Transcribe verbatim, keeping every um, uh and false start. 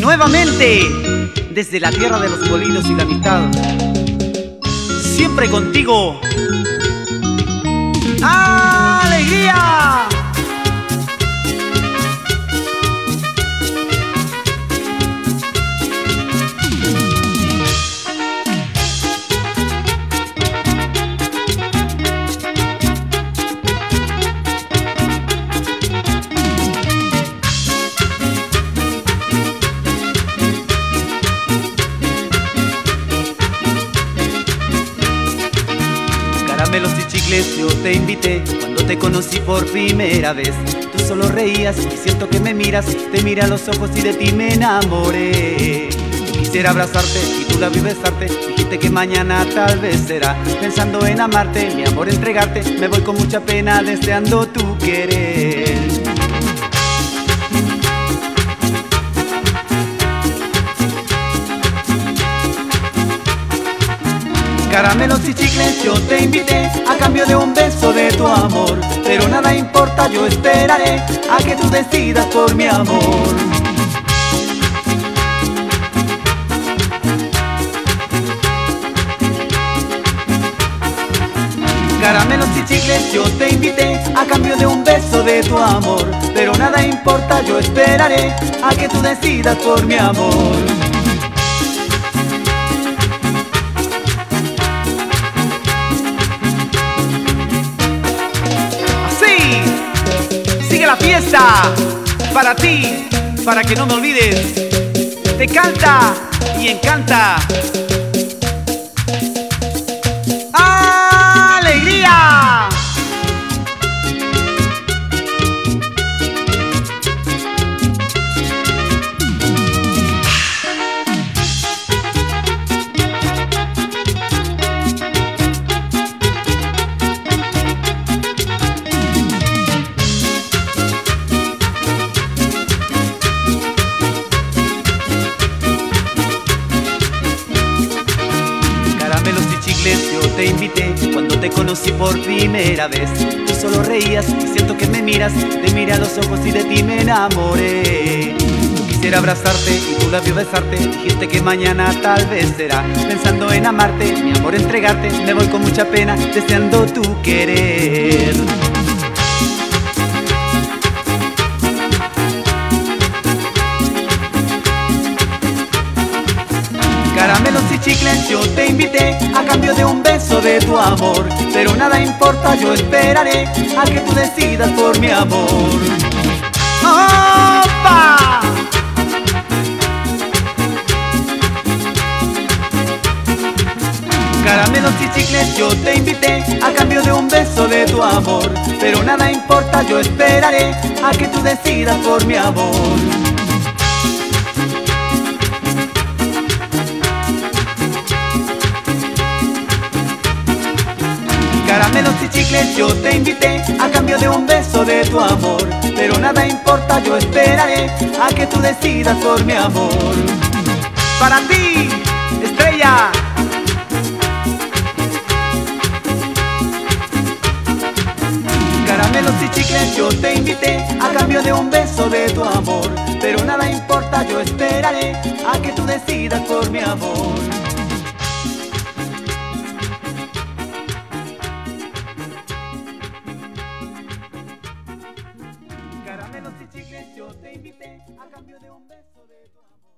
Nuevamente, desde la tierra de los molinos y la amistad, siempre contigo. ¡Alegría! Caramelos y chicles yo te invité cuando te conocí por primera vez. Tú solo reías y siento que me miras, te miré a los ojos y de ti me enamoré. Yo quisiera abrazarte y tú la vi besarte, dijiste que mañana tal vez será. Pensando en amarte, mi amor entregarte, me voy con mucha pena deseando tu querer. Caramelos y chicles yo te invité a cambio de un beso de tu amor, pero nada importa, yo esperaré a que tú decidas por mi amor. Caramelos y chicles yo te invité a cambio de un beso de tu amor, pero nada importa, yo esperaré a que tú decidas por mi amor. Sigue la fiesta, para ti, para que no me olvides. Te canta y encanta. ¡Alegría! Caramelos y chicles yo te invité cuando te conocí por primera vez. Tú solo reías y siento que me miras, te miré a los ojos y de ti me enamoré. Yo quisiera abrazarte y tú la vi besarte, dijiste que mañana tal vez será. Pensando en amarte, mi amor entregarte, me voy con mucha pena deseando tu querer. Caramelos y chicles yo te invité a cambio de un beso de tu amor, pero nada importa, yo esperaré a que tú decidas por mi amor. ¡Opa! Caramelos y chicles yo te invité a cambio de un beso de tu amor, pero nada importa, yo esperaré a que tú decidas por mi amor. Caramelos y chicles yo te invité a cambio de un beso de tu amor, pero nada importa, yo esperaré a que tú decidas por mi amor. Para ti, estrella. Caramelos y chicles yo te invité a cambio de un beso de tu amor, pero nada importa, yo esperaré a que tú decidas por mi amor. Caramelos y chicles yo te invité a cambio de un beso de tu amor.